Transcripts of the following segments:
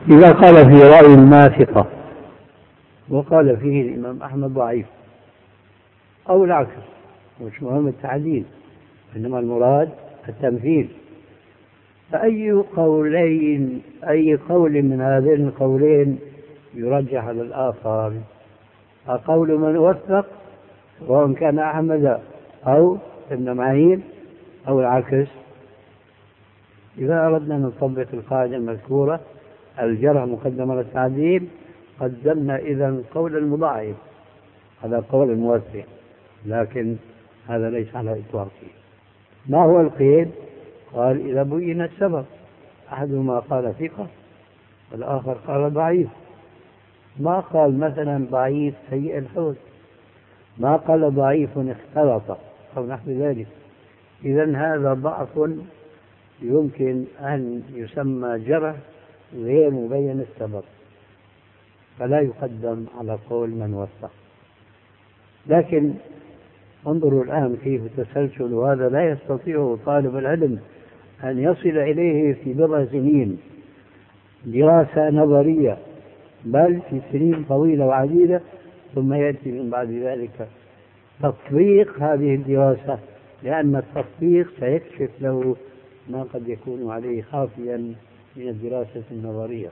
إذا قال في رأي ما ثقة وقال فيه الإمام أحمد ضعيف أو العكس، مش مهم التعديل، إنما المراد التمثيل، فأي قول من هذين القولين يرجح على الآخر؟ قول من وثق وإن كان أحمد أو ابن معين أو العكس؟ إذا أردنا أن نطبق القاعدة المذكورة الجرح مقدم على التعديل، قدمنا إذن قول المضاعف على قول الموثق، لكن هذا ليس على إطلاقه. ما هو القيد؟ قال إذا بين السبب، أحدهما قال ثقة والآخر قال ضعيف، ما قال مثلا ضعيف سيء الحوز، ما قال ضعيف اختلط أو نحو ذلك. إذن هذا ضعف يمكن أن يسمى جرح غير مبين السبب، فلا يقدم على قول من وثق. لكن انظروا الآن كيف تسلسل، وهذا لا يستطيع طالب العلم أن يصل إليه في بضع سنين دراسة نظرية، بل في سنين طويلة وعديدة، ثم يأتي من بعد ذلك تطبيق هذه الدراسة، لأن التطبيق سيكشف له ما قد يكون عليه خافيا من الدراسة النظرية.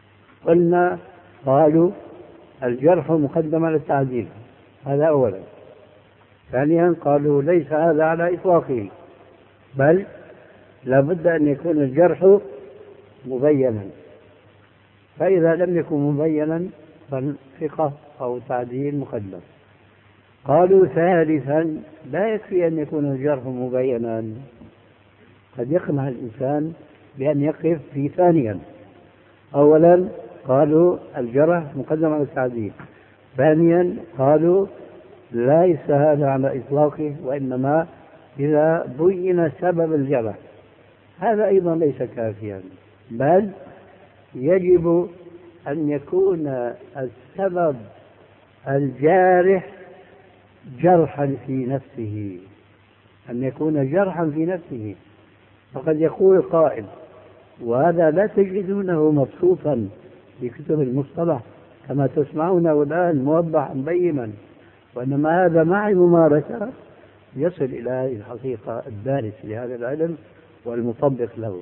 قالوا الجرح مقدم على التعديل، هذا أولا. ثانيا قالوا ليس هذا على إطلاقه، بل لابد أن يكون الجرح مبينا، فإذا لم يكن مبينا فالثقة أو تعديل مقدم. قالوا ثالثا لا يكفي أن يكون الجرح مبينا، قد يقنع الإنسان بأن يقف في ثانيا. أولا قالوا الجرح مقدم على التعديل، ثانيا قالوا ليس هذا على إطلاقه، وإنما إذا بين سبب الجرح، هذا أيضا ليس كافيا، بل يجب أن يكون السبب الجارح جرحا في نفسه، أن يكون جرحا في نفسه. فقد يقول قائل، وهذا لا تجدونه مبسوطا في كتب المصطلح كما تسمعونه الآن موضحا بينا، وإنما هذا مع الممارسة يصل إلى هذه الحقيقة الدارس لهذا العلم والمطبق له.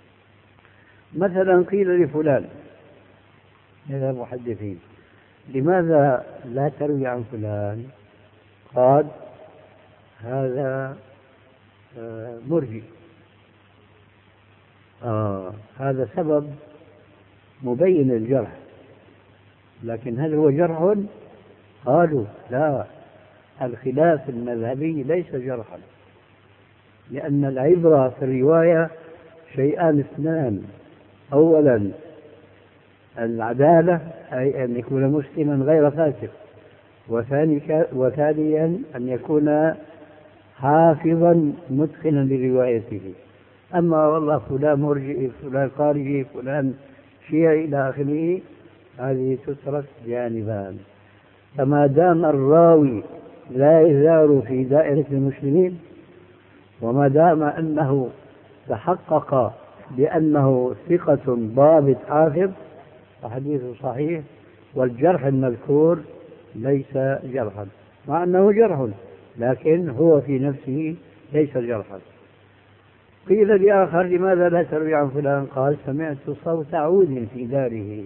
مثلا قيل لفلان هذا محدثين لماذا لا تروي عن فلان؟ قال هذا مرجئ. هذا سبب مبين الجرح، لكن هل هو جرح؟ قالوا لا، الخلاف المذهبي ليس جرحا، لأن العبرة في الرواية شيئان اثنان: أولا العدالة، أي أن يكون مسلما غير فاسق، وثانيا أن يكون حافظا متقنا لروايته. أما والله فلان مرجئ، فلان خارجي، فلان شيعي إلى آخره، هذه تترك جانبا. فما دام الراوي لا يزال في دائرة المسلمين، وما دام أنه تحقق بأنه ثقة ضابط حافظ، فحديثه صحيح، والجرح المذكور ليس جرحا، مع أنه جرح لكن هو في نفسه ليس جرحا. قيل لآخر لماذا لا تروي عن فلان؟ قال سمعت صوت عود في داره.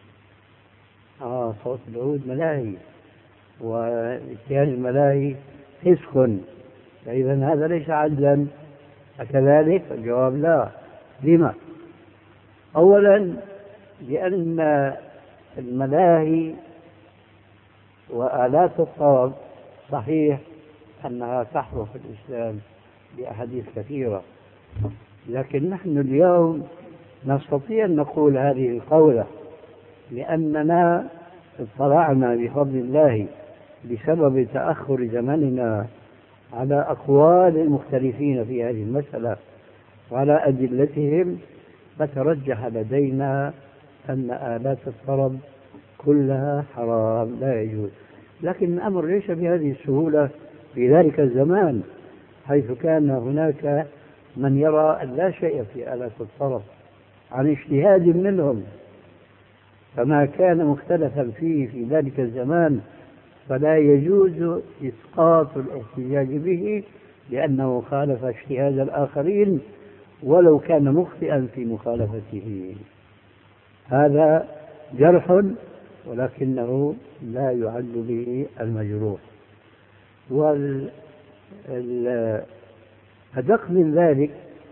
صوت العود ملاهي، واتيان الملاهي فسق، فإذا هذا ليس عدلا، أكذلك؟ الجواب لا. لما؟ أولا لأن الملاهي وآلات الطرب صحيح أنها تحظى في الإسلام بأحاديث كثيرة، لكن نحن اليوم نستطيع أن نقول هذه القولة لأننا اطلعنا بفضل الله بسبب تأخر زمننا على أقوال المختلفين في هذه المسألة وعلى أدلتهم، فترجح لدينا أن آلات الطرب كلها حرام لا يجوز. لكن الأمر ليس بهذه السهولة في ذلك الزمان، حيث كان هناك من يرى أن لا شيء في آلات الطرب عن اجتهاد منهم، فما كان مختلفا فيه في ذلك الزمان فلا يجوز إسقاط الاحتجاج به لأنه خالف اجتهاد الآخرين ولو كان مخطئا في مخالفته. هذا جرح ولكنه لا يعد به المجروح. والأدق من ذلك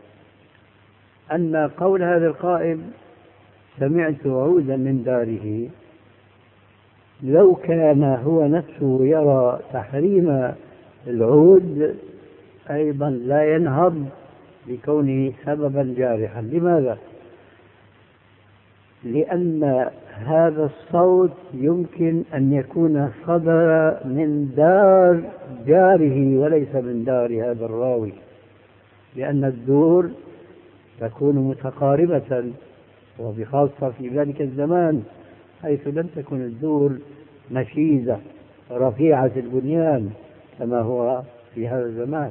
أن قول هذا القائل سمعت عودا من داره، لو كان هو نفسه يرى تحريم العود أيضا لا ينهض لكونه سببا جارحا. لماذا؟ لأن هذا الصوت يمكن أن يكون صدر من دار جاره وليس من دار هذا الراوي، لأن الدور تكون متقاربة وبخاصة في ذلك الزمان حيث لم تكن الدور نشيزة رفيعة البنيان كما هو في هذا الزمان.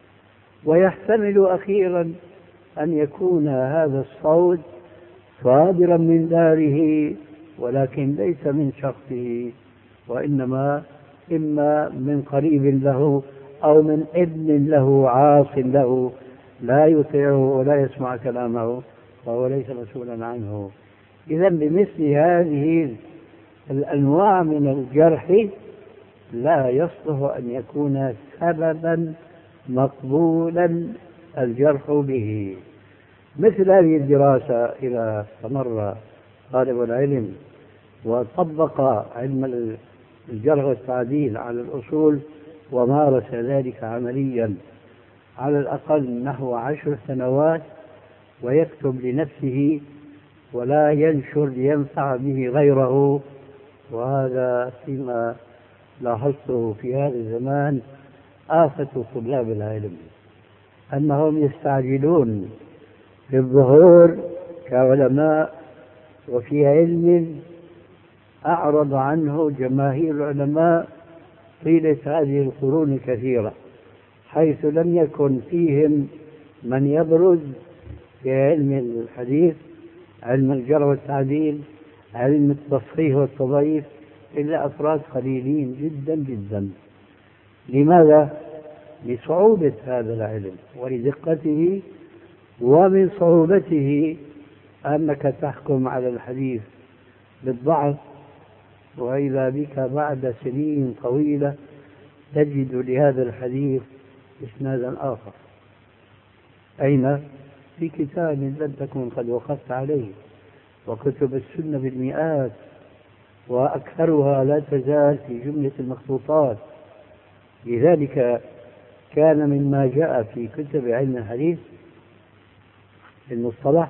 ويحتمل أخيرا أن يكون هذا الصوت صادرا من داره ولكن ليس من شخصه، وإنما إما من قريب له أو من ابن له عاص له لا يطيعه ولا يسمع كلامه فهو ليس مسؤولا عنه. إذا بمثل هذه الأنواع من الجرح لا يصلح أن يكون سببا مقبولا الجرح به. مثل هذه الدراسة إذا استمر طالب العلم وطبق علم الجرح والتعديل على الأصول ومارس ذلك عمليا على الأقل نحو 10 سنوات ويكتب لنفسه ولا ينشر لينفع به غيره، وهذا فيما لاحظته في هذا الزمان آفة طلاب العلم أنهم يستعجلون بالظهور كعلماء وفي علم أعرض عنه جماهير العلماء طيلة هذه القرون الكثيرة، حيث لم يكن فيهم من يبرز في علم الحديث، علم الجرح والتعديل، علم التصحيح والتضعيف إلا أفراد قليلين جدا جدا. لماذا؟ لصعوبة هذا العلم ولدقته، ومن صعوبته أنك تحكم على الحديث بالضعف وإذا بك بعد سنين طويلة تجد لهذا الحديث إسنادا آخر. أين؟ في كتاب لم تكن قد وقفت عليه، وكتب السنة بالمئات وأكثرها لا تزال في جملة المخطوطات. لذلك كان مما جاء في كتب علم الحديث المصطلح،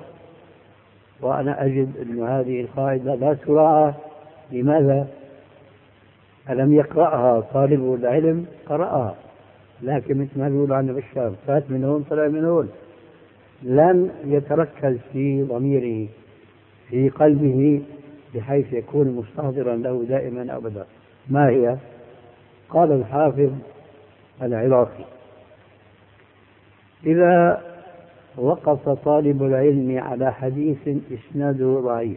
وأنا أجد أن هذه القاعدة لا تراعى. لماذا؟ ألم يقرأها طالب العلم؟ قرأها، لكن مثل ما يقول عن الشاب فات من هون طلع من هون، لم يتركز في ضميره في قلبه بحيث يكون مستحضرا له دائما أبدا. ما هي؟ قال الحافظ العراقي: إذا وقف طالب العلم على حديث إسناده ضعيف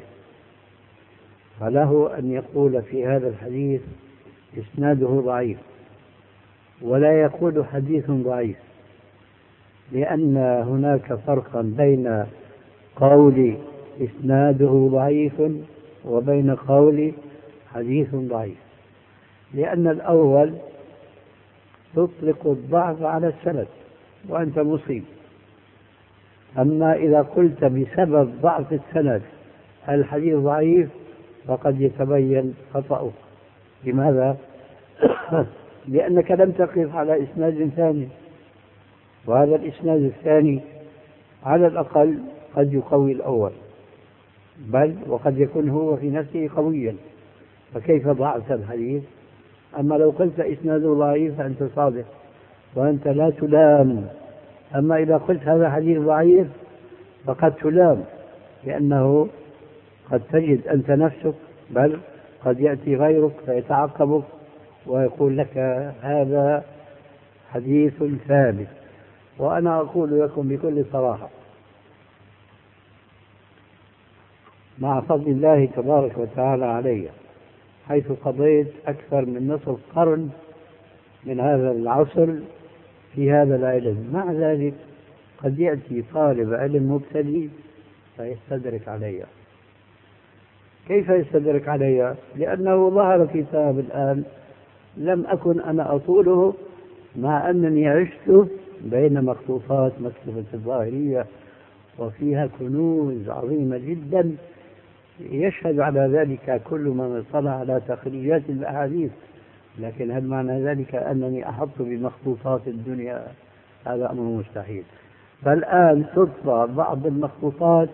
فله أن يقول في هذا الحديث إسناده ضعيف، ولا يقول حديث ضعيف، لأن هناك فرقا بين قول إسناده ضعيف وبين قول حديث ضعيف، لأن الأول تطلق الضعف على السند وأنت مصيب، أما إذا قلت بسبب ضعف السند الحديث ضعيف فقد يتبين خطأه. لماذا؟ لأنك لم تقف على إسناد ثاني، وهذا الإسناد الثاني على الأقل قد يقوي الأول، بل وقد يكون هو في نفسه قويا، فكيف ضعف الحديث؟ أما لو قلت إسناده ضعيف فأنت صادق وأنت لا تلام، أما إذا قلت هذا حديث ضعيف فقد تلام، لأنه قد تجد أنت نفسك بل قد يأتي غيرك فيتعقبك ويقول لك هذا حديث ثابت. وأنا أقول لكم بكل صراحة مع فضل الله تبارك وتعالى علي، حيث قضيت أكثر من نصف قرن من هذا العصر في هذا العلم. مع ذلك قد يأتي طالب علم مبتدئ فيستدرك علي. كيف يستدرك علي؟ لأنه ظهر كتاب الآن لم أكن أنا أطوله، مع أنني عشت بين مخطوطات مكتبة الظاهرية وفيها كنوز عظيمة جدا يشهد على ذلك كل من اطلع على تخريجات الأحاديث. لكن هل معنى ذلك أنني أحط بمخطوطات الدنيا؟ هذا أمر مستحيل. فالآن تطبع بعض المخطوطات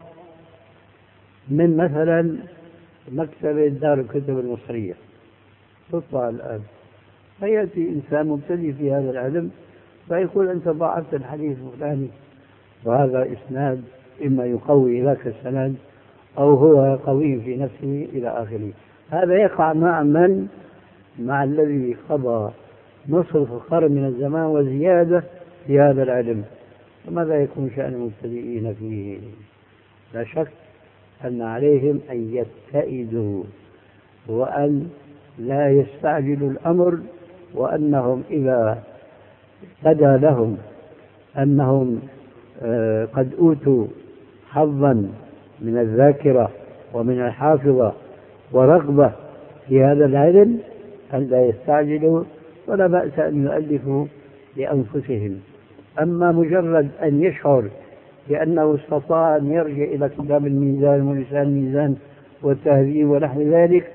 من مثلا مكتبة دار الكتب المصرية، تطبع الآن، فيأتي إنسان مبتدئ في هذا العلم فيقول أنت ضعفت الحديث الفلاني، وهذا إسناد إما يقوي ذاك السند أو هو قوي في نفسه إلى آخره. هذا يقع مع من؟ مع الذي قضى نصف قرن من الزمان وزيادة في هذا العلم. فماذا يكون شأن المبتدئين فيه؟ لا شك أن عليهم أن يتئدوا وأن لا يستعجلوا الأمر، وأنهم إذا بدا لهم أنهم قد أوتوا حظا من الذاكرة ومن الحافظة ورغبة في هذا العلم أن لا يستعجلوا، ولا بأس أن يؤلفوا لأنفسهم. أما مجرد أن يشعر بأنه استطاع أن يرجع إلى كتاب الميزان ولسان الميزان والتهذيب ونحو ذلك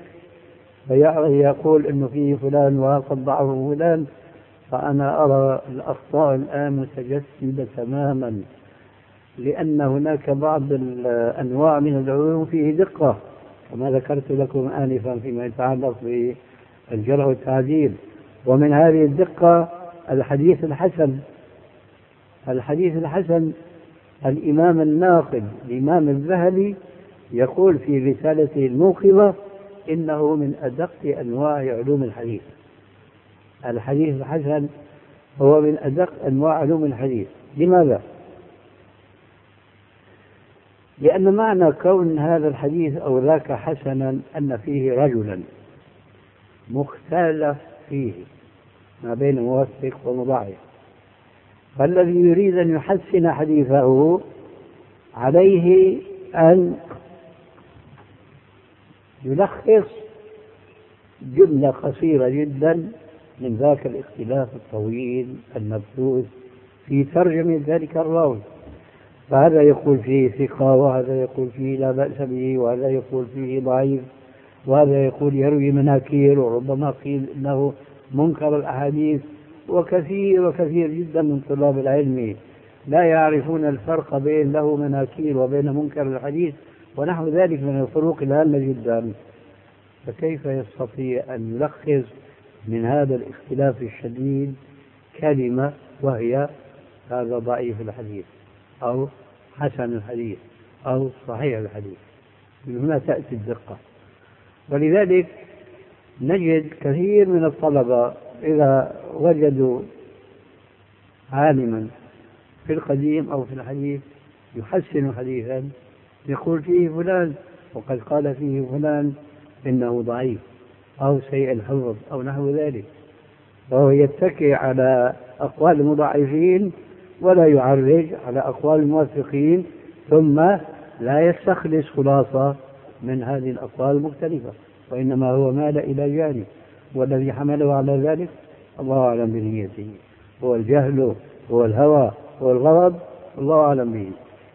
فيقول إنه فيه فلان وقد ضعفه فلان، فأنا أرى الأخطاء الآن متجسدة تماما، لأن هناك بعض الأنواع من العلوم فيه دقة كما ذكرت لكم آنفا فيما يتعلق بالجرح والتعديل. ومن هذه الدقة الحديث الحسن. الحديث الحسن الإمام الناقد الإمام الذهبي يقول في رسالته الموقظة إنه من أدق أنواع علوم الحديث. الحديث الحسن هو من أدق أنواع علوم الحديث. لماذا؟ لأن معنى كون هذا الحديث أو ذاك حسنا أن فيه رجلا مختلف فيه ما بين موثق ومضاعف، فالذي يريد أن يحسن حديثه عليه أن يلخص جملة قصيرة جدا من ذاك الاختلاف الطويل المبثوث في ترجمة ذلك الراوي. فهذا يقول فيه ثقة، وهذا يقول فيه لا بأس به، وهذا يقول فيه ضعيف، وهذا يقول يروي مناكير، وربما قيل إنه منكر الأحاديث. وكثير جدا من طلاب العلم لا يعرفون الفرق بين له مناكير وبين منكر الحديث ونحو ذلك من الفروق الهامة جدا. فكيف يستطيع أن يلخص من هذا الاختلاف الشديد كلمة وهي هذا ضعيف الحديث أو حسن الحديث أو صحيح الحديث؟ من هنا تأتي الدقة. ولذلك نجد كثير من الطلبة إذا وجدوا عالما في القديم أو في الحديث يحسن حديثا يقول فيه فلان وقد قال فيه فلان إنه ضعيف أو سيء الحفظ أو نحو ذلك، وهو يتكئ على أقوال المضاعفين ولا يعرج على أقوال الموثقين، ثم لا يستخلص خلاصة من هذه الأقوال المختلفة، وإنما هو مال إلى جانب، والذي حمله على ذلك الله أعلم بنيته، هو الجهل، هو الهوى، هو الغضب، الله أعلم به.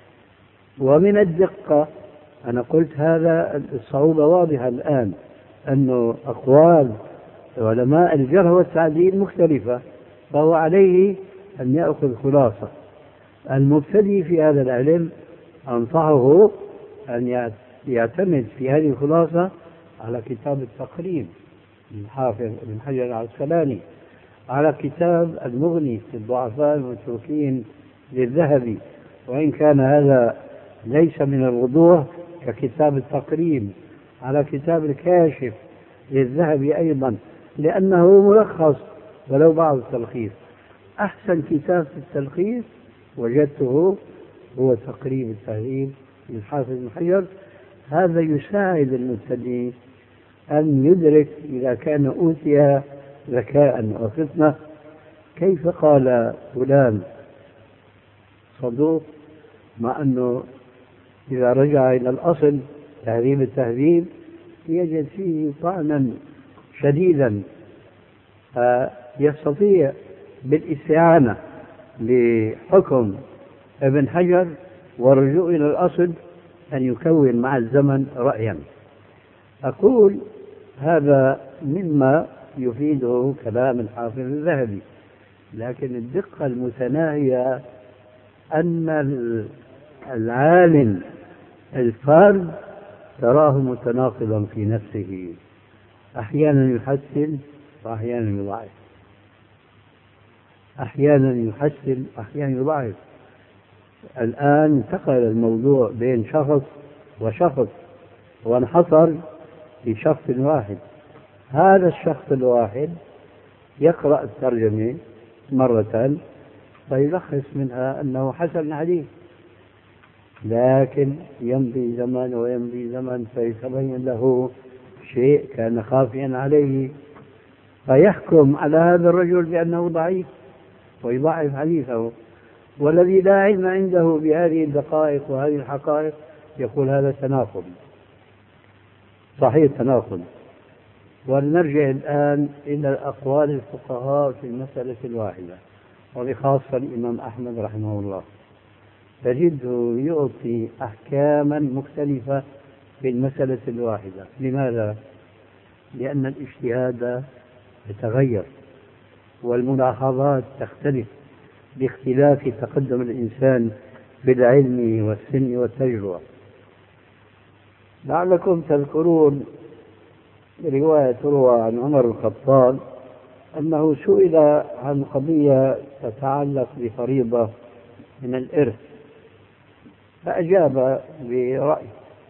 ومن الدقة أنا قلت هذا الصعوبة واضحة الآن، أنه أقوال علماء الجرح والتعديل مختلفة، فهو عليه أن يأخذ خلاصة. المبتدئ في هذا العلم أنصحه أن يعتمد في هذه الخلاصة على كتاب التقريب للحافظ ابن حجر العسقلاني، على كتاب المغني في الضعفاء المتروكين للذهبي، وإن كان هذا ليس من الوضوح ككتاب التقريب، على كتاب الكاشف للذهبي أيضا لأنه ملخص ولو بعض التلخيص. أحسن كتاب في التلخيص وجدته هو تقريب التهذيب للحافظ ابن حجر. هذا يساعد المبتدئ أن يدرك إذا كان أوتي ذكاء وفطنة كيف قال فلان صدوق، مع أنه إذا رجع إلى الأصل تهذيب التهذيب يجد فيه طعنا شديدا، يستطيع بالاستعانة بحكم ابن حجر والرجوع إلى الأصل أن يكون مع الزمن رأيا. أقول هذا مما يفيده كلام الحافظ الذهبي، لكن الدقة المتناهية أن العالم الفرد تراه متناقضا في نفسه، أحيانا يحسن وأحيانا يضعف، أحيانا يحسن وأحيانا يضعف. الآن انتقل الموضوع بين شخص وشخص وانحصر في شخص واحد. هذا الشخص الواحد يقرأ الترجمة مرة فيلخص منها أنه حسن الحديث، لكن يمضي زمن ويمضي زمن فيتبين له شيء كان خافيا عليه فيحكم على هذا الرجل بأنه ضعيف ويضعف حديثه، والذي لا علم عنده بهذه الدقائق وهذه الحقائق يقول هذا تناقض، صحيح تناقض. ولنرجع الآن إلى أقوال الفقهاء في المسألة الواحدة، وبخاصة الإمام أحمد رحمه الله، تجده يعطي أحكاما مختلفة في المسألة الواحدة. لماذا؟ لأن الاجتهاد يتغير والملاحظات تختلف باختلاف تقدم الإنسان بالعلم والسن والتجربة. لعلكم تذكرون رواية تروى عن عمر بن الخطاب أنه سئل عن قضية تتعلق بفريضة من الإرث فأجاب برأي،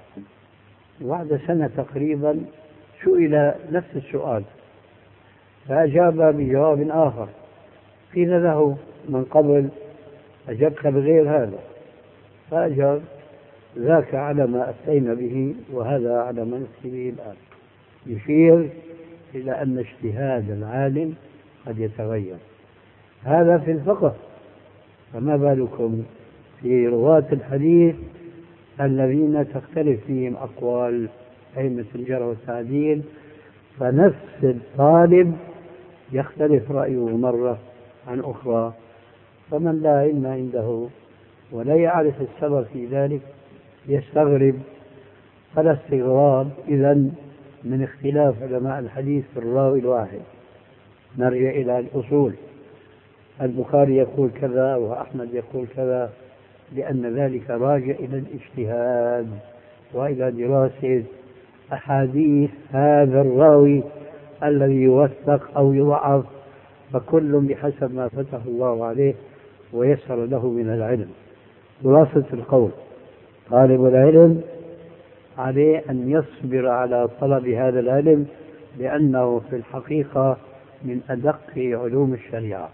بعد سنة تقريبا سئل نفس السؤال فأجاب بجواب آخر، قيل له من قبل أجبت بغير هذا، فأجاب ذاك على ما أتينا به وهذا على ما نفتي به الآن، يشير إلى أن اجتهاد العالم قد يتغير. هذا في الفقه، فما بالكم في رواة الحديث الذين تختلف فيهم أقوال أئمة الجرح والتعديل، فنفس الطالب يختلف رأيه مرة عن أخرى، فمن لا علم عنده ولا يعرف السبب في ذلك يستغرب. فلا استغراب إذن من اختلاف علماء الحديث في الراوي الواحد. نرجع إلى الأصول، البخاري يقول كذا وأحمد يقول كذا، لأن ذلك راجع إلى الاجتهاد وإلى دراسة أحاديث هذا الراوي الذي يوثق أو يضعف، فكل بحسب ما فتح الله عليه ويسر له من العلم. خلاصة القول، طالب العلم عليه أن يصبر على طلب هذا العلم، لأنه في الحقيقة من أدق علوم الشريعة،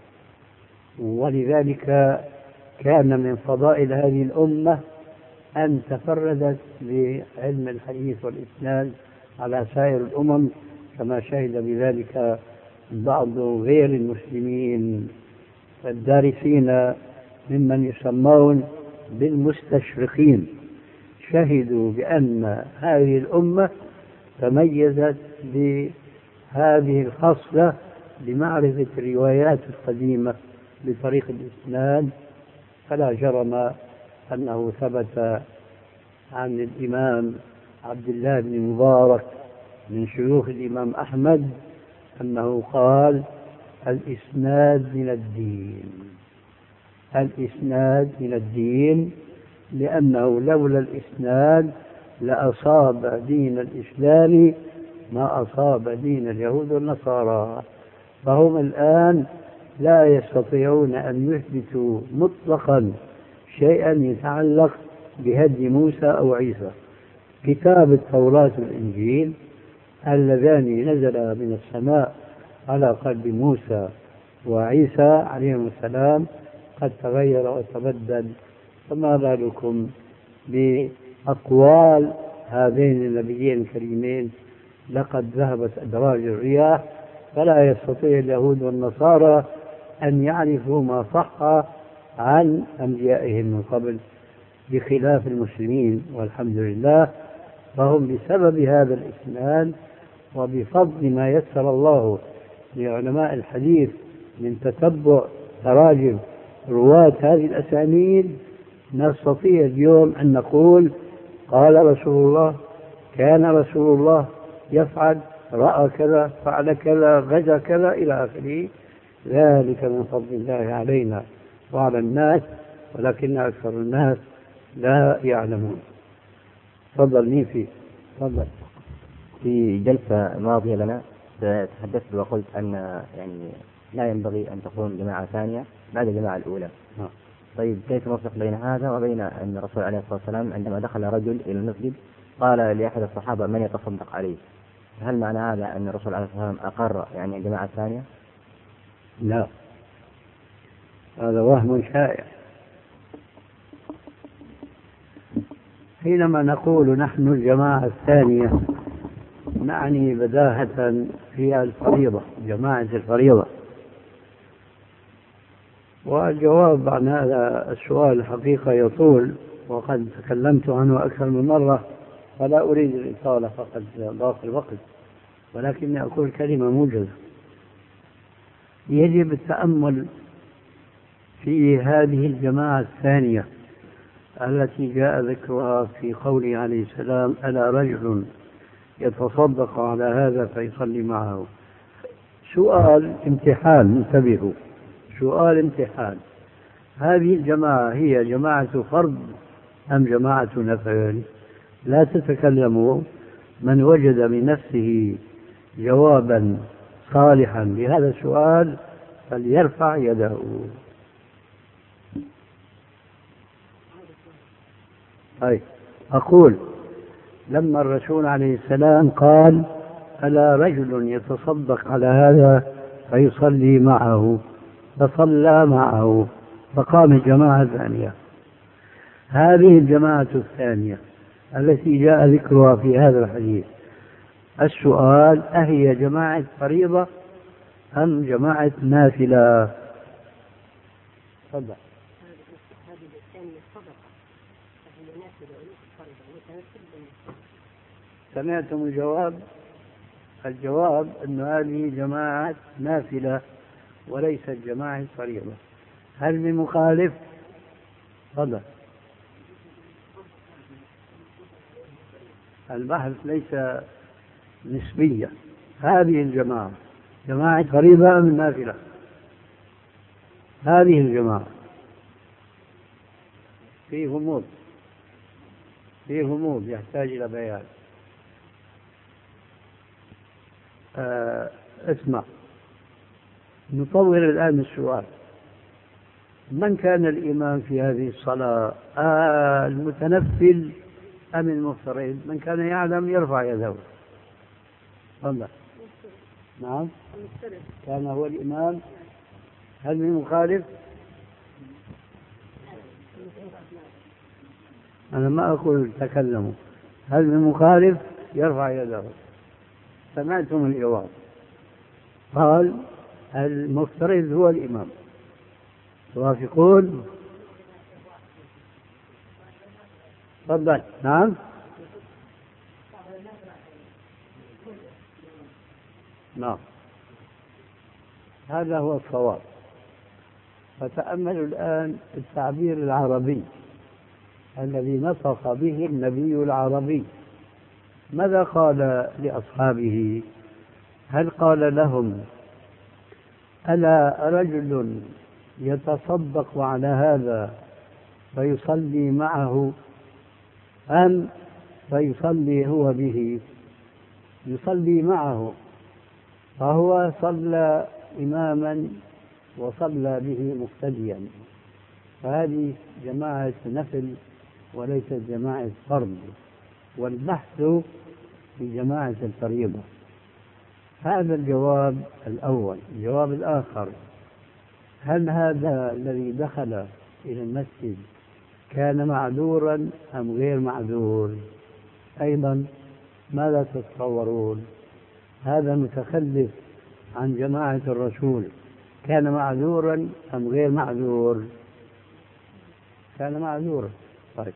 ولذلك كان من فضائل هذه الأمة أن تفردت بعلم الحديث والإسناد على سائر الأمم، كما شهد بذلك بعض غير المسلمين الدارسين ممن يسمون بالمستشرقين، شهدوا بأن هذه الأمة تميزت بهذه الخصلة لمعرفة الروايات القديمة بطريق الإسناد. فلا جرم أنه ثبت عن الإمام عبد الله بن مبارك من شيوخ الإمام أحمد أنه قال الإسناد من الدين، الإسناد من الدين، لأنه لولا الإسناد لأصاب دين الإسلام ما أصاب دين اليهود والنصارى. فهم الآن لا يستطيعون أن يثبتوا مطلقا شيئا يتعلق بهدي موسى أو عيسى. كتاب التوراة والإنجيل اللذان نزلا من السماء على قلب موسى وعيسى عليهم السلام قد تغير وتبدل، فما بالكم بأقوال هذين النبيين الكريمين لقد ذهبت أدراج الرياح، فلا يستطيع اليهود والنصارى أن يعرفوا ما صح عن أنبيائهم من قبل، بخلاف المسلمين والحمد لله. فهم بسبب هذا الإسناد وبفضل ما يسر الله لعلماء الحديث من تتبع تراجم رواة هذه الأسانيد نستطيع اليوم أن نقول قال رسول الله، كان رسول الله يفعل، رأى كذا، فعل كذا، غزا كذا، إلى آخره. ذلك من فضل الله علينا وعلى الناس، ولكن أكثر الناس لا يعلمون. تفضل نيفي. تفضل. في جلسة ماضية لنا تحدثت وقلت أن يعني لا ينبغي أن تكون جماعة ثانية بعد الجماعة الأولى. طيب كيف نوفق بين هذا وبين أن الرسول عليه الصلاة والسلام عندما دخل رجل إلى المسجد قال لأحد الصحابة من يتصدق عليه؟ هل معنى هذا أن الرسول عليه الصلاة والسلام أقر يعني الجماعة الثانية؟ لا، هذا وهم شائع. حينما نقول نحن الجماعة الثانية نعني بداهة فيها الفريضة، جماعة الفريضة. والجواب عن هذا السؤال الحقيقة يطول، وقد تكلمت عنه أكثر من مرة، فلا أريد الإطالة فقد ضاق الوقت، ولكني أقول كلمة موجزة. يجب التأمل في هذه الجماعة الثانية التي جاء ذكرها في قوله عليه السلام: ألا رجل يتصدق على هذا فيصلي معه. سؤال امتحان، انتبهوا، سؤال امتحان. هذه الجماعة هي جماعة فرد أم جماعة نفل؟ لا تتكلموا. من وجد من نفسه جوابا صالحا لهذا السؤال فليرفع يده. أقول لما الرسول عليه السلام قال: ألا رجل يتصدق على هذا فيصلي معه، فصلى معه، فقام الجماعة الثانية. هذه الجماعة الثانية التي جاء ذكرها في هذا الحديث، السؤال: أهي جماعة فريضة أم جماعة نافلة؟ تفضل. سمعتم الجواب؟ الجواب أن هذه جماعة نافلة وليست جماعة فريضة. هل من مخالف؟ تفضل. البحث ليس نسبيا. هذه الجماعة جماعة فريضة أم نافلة؟ هذه الجماعة فيه غموض، فيه غموض يحتاج إلى بيان. اسمع، نطور الآن السؤال: من كان الإمام في هذه الصلاة؟ المتنفل أم المفترض؟ من كان يعلم يرفع يده. تفضل. نعم، كان هو الإمام. هل من مخالف؟ أنا ما أقول تكلموا. هل من مخالف؟ يرفع يده. سمعتم الجواب. قال المفترض هو الإمام. توافقون؟ تفضل. نعم. نعم، هذا هو الصواب. فتأملوا الآن التعبير العربي الذي نطق به النبي العربي. ماذا قال لأصحابه؟ هل قال لهم: ألا رجل يتصدق على هذا فيصلي معه، أم فيصلي هو به؟ يصلي معه، فهو صلى إماما وصلى به مقتديا، فهذه جماعة نفل وليست جماعة فرض، والبحث في جماعة الفريضة. هذا الجواب الأول. الجواب الآخر: هل هذا الذي دخل إلى المسجد كان معذورا أم غير معذور؟ أيضا ماذا تتصورون؟ هذا متخلف عن جماعة الرسول كان معذورا أم غير معذور؟ كان معذورا. طيب،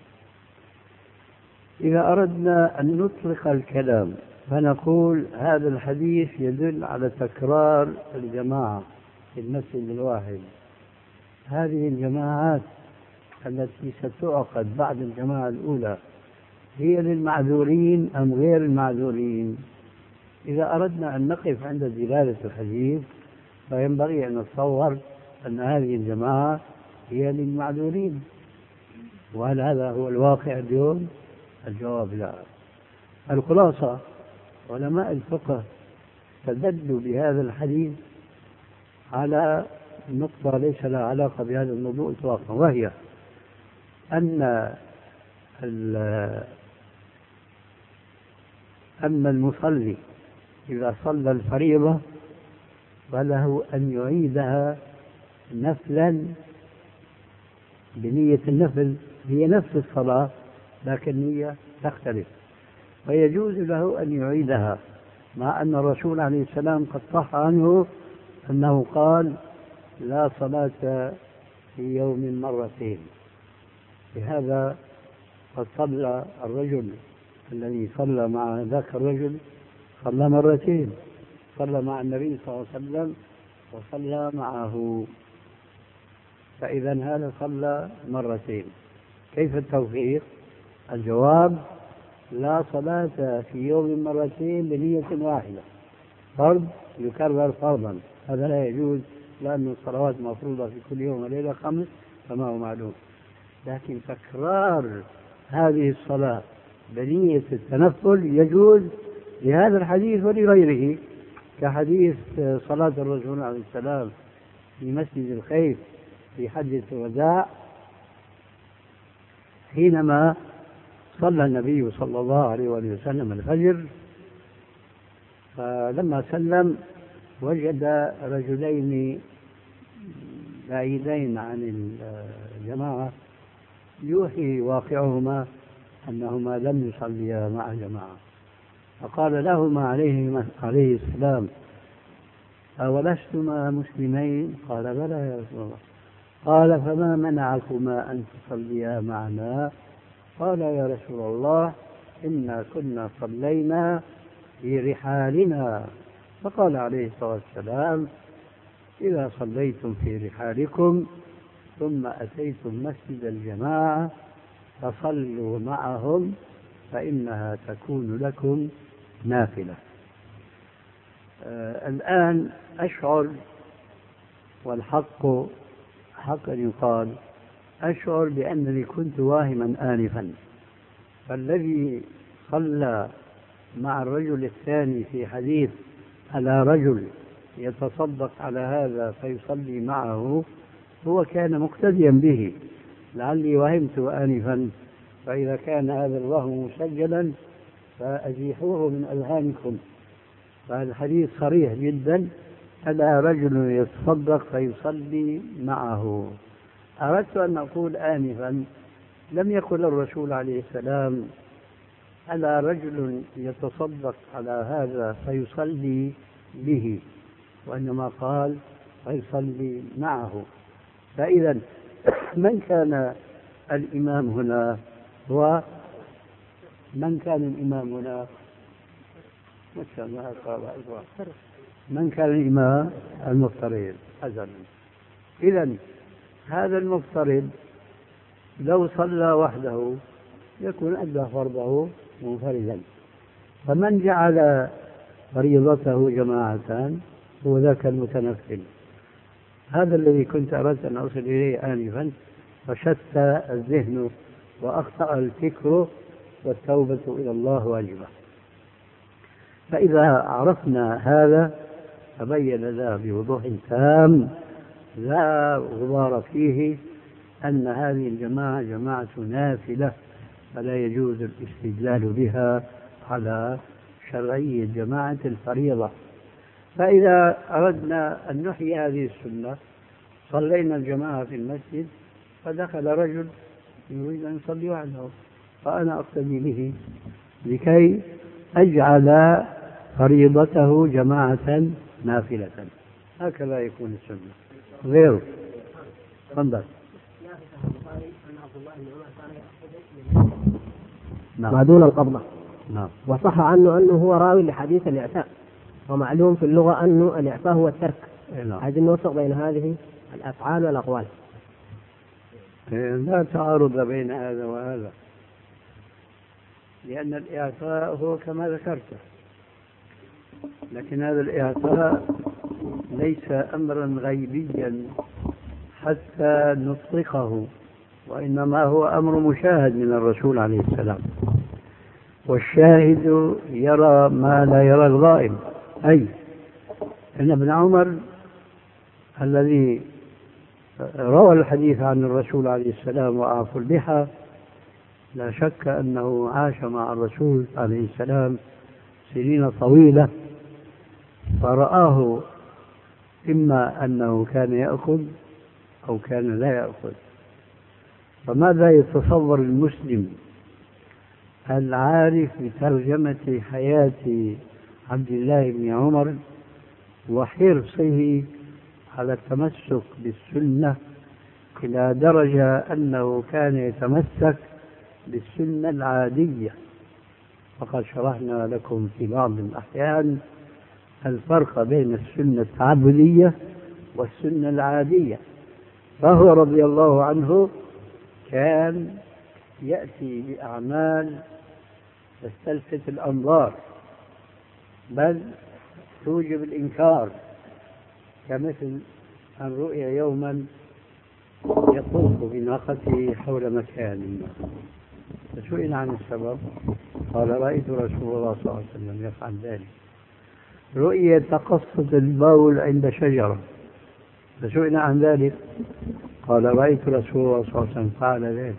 إذا أردنا أن نطلق الكلام فنقول هذا الحديث يدل على تكرار الجماعة في المسجد الواحد. هذه الجماعات التي ستعقد بعد الجماعة الأولى هي للمعذورين أم غير المعذورين؟ إذا أردنا أن نقف عند دلالة الحديث فينبغي أن نتصور أن هذه الجماعة هي للمعذورين. وهل هذا هو الواقع اليوم؟ الجواب لا. الخلاصة، علماء الفقه استدلوا بهذا الحديث على نقطة ليس لها علاقة بهذا الموضوع إطلاقا، وهي أن أما المصلي إذا صلى الفريضة فله أن يعيدها نفلا بنية النفل، هي نفس الصلاة لكن النية تختلف، ويجوز له أن يعيدها، مع أن الرسول عليه السلام قد صح عنه أنه قال لا صلاة في يوم مرتين. لهذا قد صلى الرجل الذي صلى مع ذاك الرجل صلى مرتين، صلى مع النبي صلى الله عليه وسلم وصلى معه، فإذا هذا صلى مرتين. كيف التوفيق؟ الجواب لا صلاة في يوم مرتين بنية واحدة، فرض يكرر فرضا، هذا لا يجوز، لأن الصلوات مفروضة في كل يوم وليلة 5 كما هو معلوم. لكن تكرار هذه الصلاة بنية التنفل يجوز لهذا الحديث ولغيره، كحديث صلاة الرسول عليه السلام في مسجد الخيف في حجة الوداع حينما صلى النبي صلى الله عليه وسلم الفجر، فلما سلم وجد رجلين بعيدين عن الجماعة يوحي واقعهما أنهما لم يصليا مع جماعة، فقال لهما عليه السلام أولستما مسلمين؟ قال بلى يا رسول الله. قال فما منعكما أن تصليا معنا؟ قال يا رسول الله إنا كنا صلينا في رحالنا. فقال عليه الصلاة والسلام إذا صليتم في رحالكم ثم أتيتم مسجد الجماعة فصلوا معهم فإنها تكون لكم نافلة. الآن أشعر، والحق حق أن يقال، أشعر بأنني كنت واهما آنفا، فالذي صلى مع الرجل الثاني في حديث على رجل يتصدق على هذا فيصلي معه هو كان مقتديا به، لعلي وهمت آنفا، فإذا كان هذا الوهم مسجلا فأزيحوه من أذهانكم. فالحديث صريح جدا، ألا رجل يتصدق فيصلي معه. أردت أن أقول آنفا لم يقل الرسول عليه السلام ألا رجل يتصدق على هذا فيصلي به، وإنما قال فيصلي معه. فإذا من كان الإمام هنا؟ من كان الإمام هنا؟ من كان الإمام؟ المفترض. إذا هذا المفترض لو صلى وحده يكون أدى فرضه منفردا، فمن جعل فريضته جماعة هو ذاك المتنفل. هذا الذي كنت أردت أن أصل إليه آنفا، فشتى الذهن وأخطأ الفكر، والتوبة إلى الله واجبة. فإذا عرفنا هذا تبين لنا بوضوح تام لا غبار فيه أن هذه الجماعة جماعة نافلة، فلا يجوز الاستدلال بها على شرعية جماعة الفريضة. فإذا أردنا أن نحيي هذه السنة صلينا الجماعة في المسجد فدخل رجل يريد أن يصلي وحده، فأنا أقتدي به لكي أجعل فريضته جماعة نافلة. هكذا يكون السنة غيره. تفضل. ما دون القبضة. نعم. وصح عنه أنه هو راوي لحديث الإعفاء، ومعلوم في اللغة أنه الإعفاء هو الترك. نعم. عايزين نوفق بين هذه الأفعال والأقوال. لا تعارض بين هذا وهذا، لأن الإعفاء هو كما ذكرت، لكن هذا الإعفاء ليس أمرا غيبيا حتى نطلقه، وإنما هو أمر مشاهد من الرسول عليه السلام، والشاهد يرى ما لا يرى الغائب. أي أن ابن عمر الذي روى الحديث عن الرسول عليه السلام وأعفوا اللحى، لا شك أنه عاش مع الرسول عليه السلام سنين طويلة، فرآه إما أنه كان يأخذ أو كان لا يأخذ. فماذا يتصور المسلم العارف بترجمة حياة عبد الله بن عمر وحرصه على التمسك بالسنة إلى درجة أنه كان يتمسك بالسنة العادية؟ وقد شرحنا لكم في بعض الأحيان الفرق بين السنة التعبدية والسنة العادية. فهو رضي الله عنه كان يأتي بأعمال تستلفت الأنظار، بل توجب الإنكار، كمثل أن رؤي يوما يطوف بناقته حول مكان ما، فسئل عن السبب قال رأيت رسول الله صلى الله عليه وسلم يفعل ذلك. رؤي تقصد البول عند شجرة، فسئل عن ذلك قال رأيت رسول الله صلى الله عليه وسلم فعل ذلك.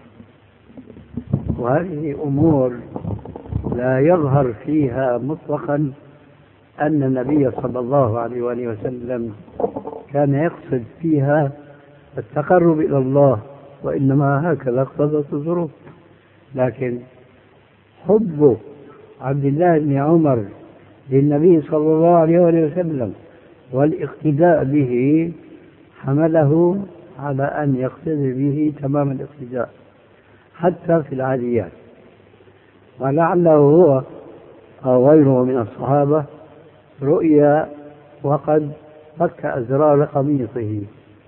وهذه أمور لا يظهر فيها مطلقا أن النبي صلى الله عليه وآله وسلم كان يقصد فيها التقرب إلى الله، وإنما هكذا اقتضت الظروف. لكن حب عبد الله بن عمر للنبي صلى الله عليه وآله وسلم والاقتداء به حمله على أن يقتدي به تمام الاقتداء حتى في العاديات. ولعله هو أو غيره من الصحابة رؤيا وقد فك أزرار قميصه،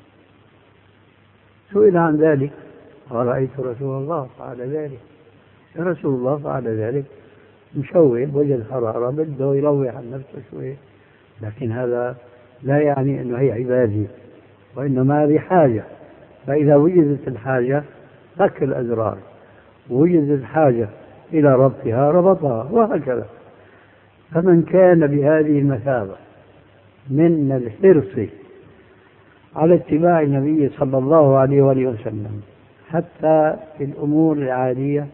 سئل عن ذلك ورأيت رسول الله فعل ذلك. رسول الله فعل ذلك مشوه، وجد حرارة بده يروح عن نفسه شوي، لكن هذا لا يعني أنه هي عبادة، وإنما هذه حاجة. فإذا وجدت الحاجة فك الأزرار، وجدت الحاجة إلى ربطها ربطها، وهكذا. فمن كان بهذه المثابة من الحرص على اتباع النبي صلى الله عليه وآله وسلم حتى في الأمور العادية،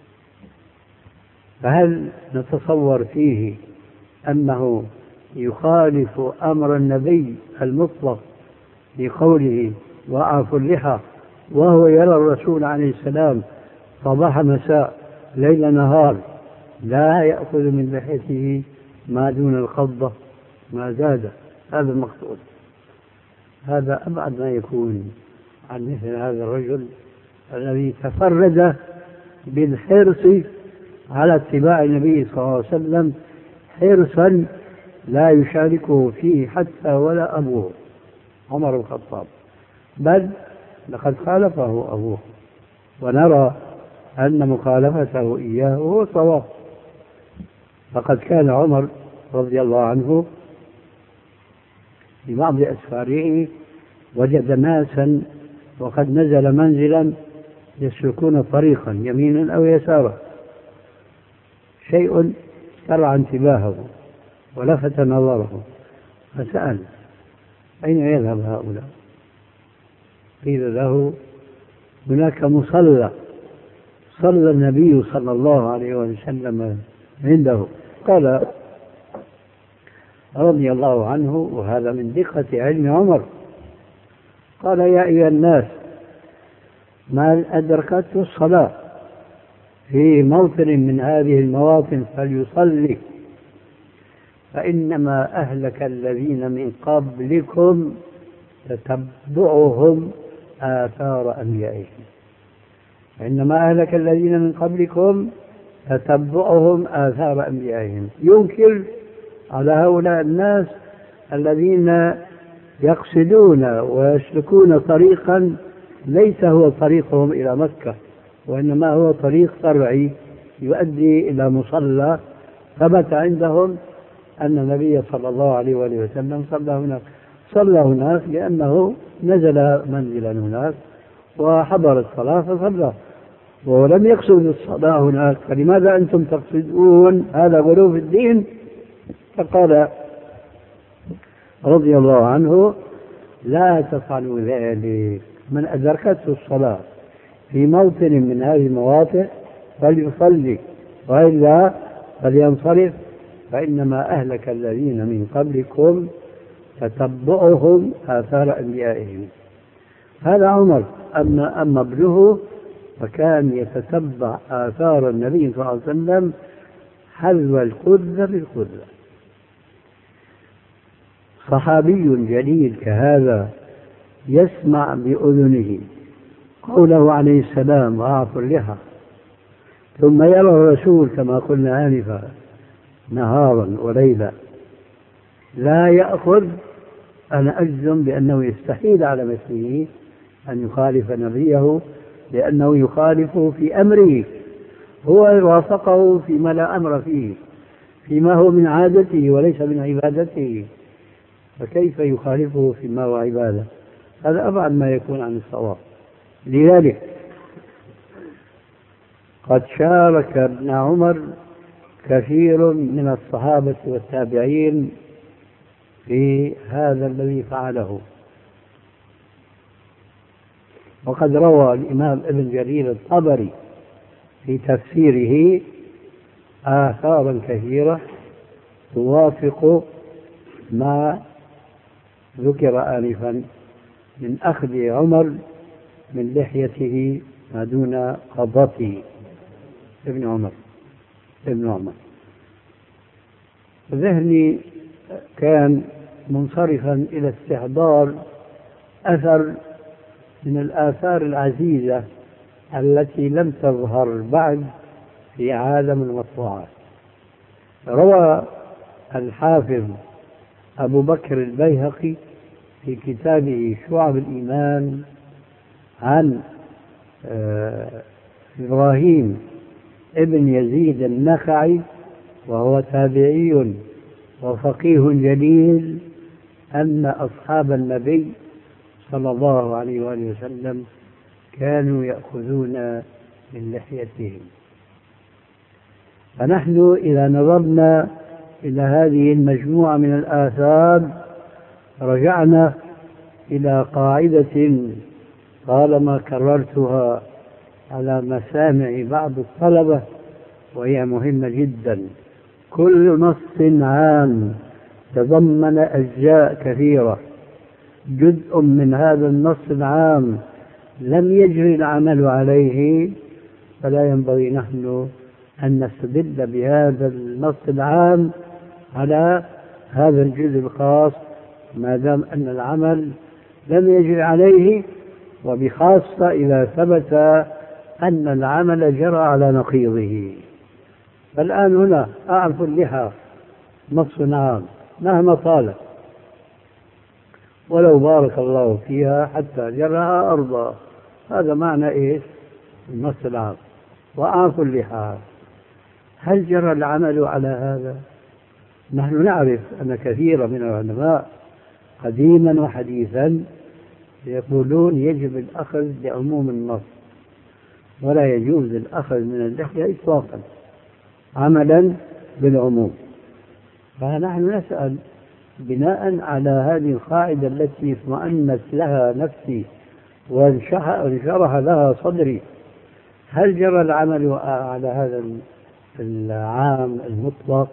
فهل نتصور فيه أنه يخالف أمر النبي المطلق بقوله وأعفوا اللحى، وهو يرى الرسول عليه السلام صباح مساء ليل نهار لا يأخذ من لحيته ما دون القبضة ما زاد؟ هذا المقصود. هذا أبعد ما يكون عن مثل هذا الرجل الذي تفرد بالحرص على اتباع النبي صلى الله عليه وسلم حرصا لا يشاركه فيه حتى ولا أبوه عمر بن الخطاب، بل لقد خالفه أبوه، ونرى أن مخالفته إياه هو صواب. فقد كان عمر رضي الله عنه في بعض أسفاره وجد ناسا وقد نزل منزلا يسلكون طريقا يمينا أو يسارا، شيء استرعى انتباهه ولفت نظره، فسأل أين يذهب هؤلاء؟ قيل له هناك مصلى صلى النبي صلى الله عليه وسلم عنده. قال رضي الله عنه، وهذا من دقة علم عمر، قال يا أيها الناس ما أدركته الصلاة في موطن من هذه المواطن فليصلي، فإنما أهلك الذين من قبلكم تتبعهم آثار أنبيائهم. إنما أهلك الذين من قبلكم تتبعهم آثار أنبيائهم. ينكر على هؤلاء الناس الذين يقصدون ويسلكون طريقا ليس هو طريقهم إلى مكة، وإنما هو طريق فرعي يؤدي إلى مصلى ثبت عندهم أن النبي صلى الله عليه وآله وسلم صلى هناك لأنه نزل منزلا هناك وحضر الصلاة فصلى، ولم يقصد الصلاة هناك، فلماذا أنتم تقصدون هذا غلو في الدين؟ فقال رضي الله عنه: لا تفعلوا ذلك، من أدركته الصلاة في موطن من هذه المواطن فليصلي، وإلا فلينصرف، فإنما أهلك الذين من قبلكم تتبعهم آثار أنبيائهم. هذا عمر. أما ابنه فكان يتتبع آثار النبي صلى الله عليه وسلم حذو القذة بالقذة. صحابي جليل كهذا يسمع بأذنه قوله عليه السلام: وأعطوا اللحى، ثم يرى الرسول كما قلنا آنفا نهارا وليلا لا يأخذ، أنا أجزم بأنه يستحيل على مثله أن يخالف نبيه، لأنه يخالفه في أمره، هو وافقه فيما لا أمر فيه، فيما هو من عادته وليس من عبادته، فكيف يخالفه فيما هو عبادة؟ هذا أبعد ما يكون عن الصواب. لذلك قد شارك ابن عمر كثير من الصحابة والتابعين في هذا الذي فعله. وقد روى الإمام ابن جرير الطبري في تفسيره آثارا كثيرة توافق ما ذكر آنفا من أخذ عمر من لحيته ما دون قبضته. ابن عمر ذهني كان منصرفا إلى استحضار أثر من الآثار العزيزة التي لم تظهر بعد في عالم المطبوعات. روى الحافظ أبو بكر البيهقي في كتابه شعب الإيمان عن إبراهيم ابن يزيد النخعي، وهو تابعي وفقيه جليل، أن أصحاب النبي صلى الله عليه وآله وسلم كانوا يأخذون من لحيتهم. فنحن إذا نظرنا إلى هذه المجموعة من الآثار رجعنا إلى قاعدة طالما كررتها على مسامع بعض الطلبة وهي مهمة جدا: كل نص عام تضمن أجزاء كثيرة، جزء من هذا النص العام لم يجري العمل عليه، فلا ينبغي نحن أن نستدل بهذا النص العام على هذا الجزء الخاص ما دام أن العمل لم يجري عليه، وبخاصة إذا ثبت أن العمل جرى على نقيضه. فالآن هنا أعرف اللحى نص عام مهما طالت، ولو بارك الله فيها حتى جرها أرضا، هذا معنى إيش؟ النص العام. وأعرف اللحى، هل جرى العمل على هذا؟ نحن نعرف أن كثير من العلماء قديما وحديثا يقولون يجب الأخذ بعموم النص ولا يجوز الأخذ من اللحية إطلاقا عملا بالعموم. فنحن نسأل بناء على هذه القاعدة التي اطمأنت لها نفسي وانشرح لها صدري: هل جرى العمل على هذا العام المطلق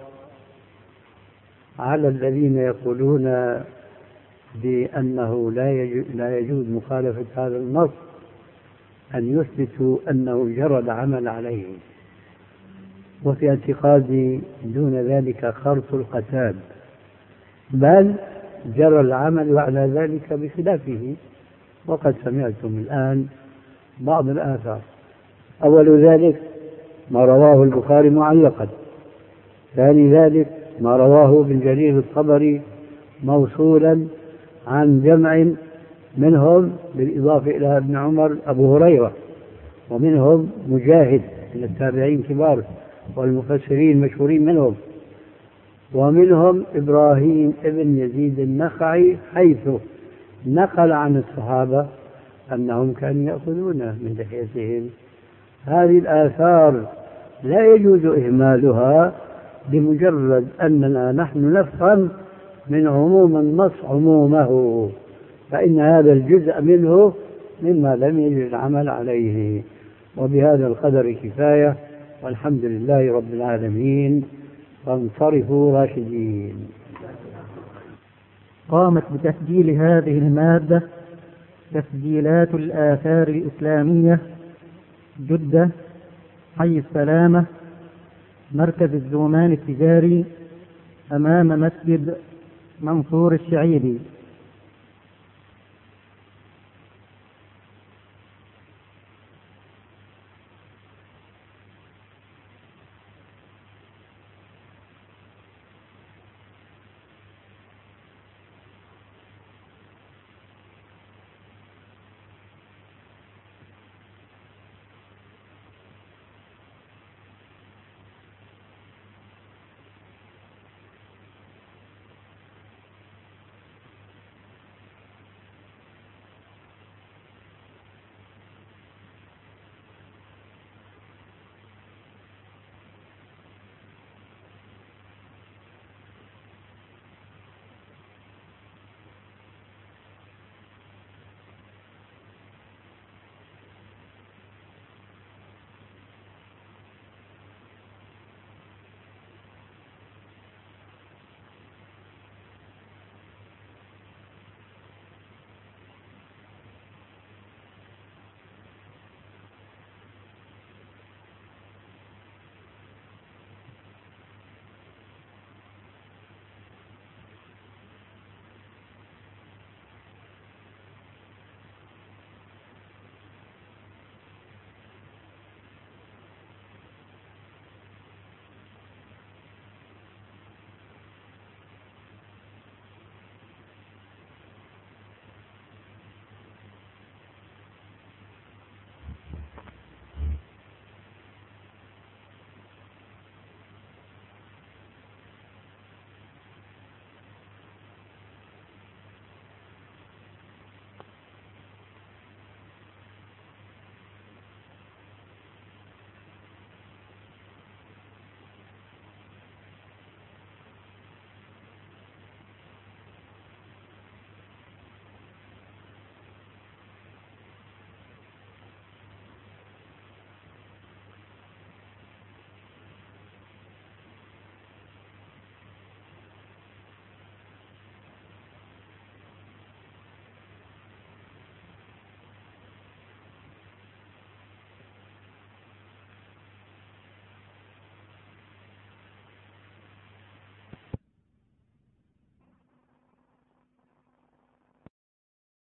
على الذين يقولون بأنه لا يجوز مخالفة هذا النص أن يثبتوا أنه جرى العمل عليه؟ وفي اعتقادي دون ذلك خرط القتاد، بل جرى العمل على ذلك بخلافه. وقد سمعتم الآن بعض الآثار. أول ذلك ما رواه البخاري معلقا، ثاني ذلك ما رواه ابن جرير الطبري موصولا عن جمع منهم بالإضافة إلى ابن عمر أبو هريرة، ومنهم مجاهد من التابعين كبار والمفسرين مشهورين منهم، ومنهم إبراهيم ابن يزيد النخعي، حيث نقل عن الصحابة أنهم كانوا يأخذون من لحيتهم. هذه الآثار لا يجوز إهمالها بمجرد أننا نحن نفهم من عموم النص عمومه، فإن هذا الجزء منه مما لم يجد العمل عليه. وبهذا القدر كفاية، والحمد لله رب العالمين، فانصرفوا راشدين. قامت بتسجيل هذه المادة تسجيلات الآثار الإسلامية، جدة، حي السلامة، مركز الزومان التجاري، أمام مسجد منصور الشعيبي.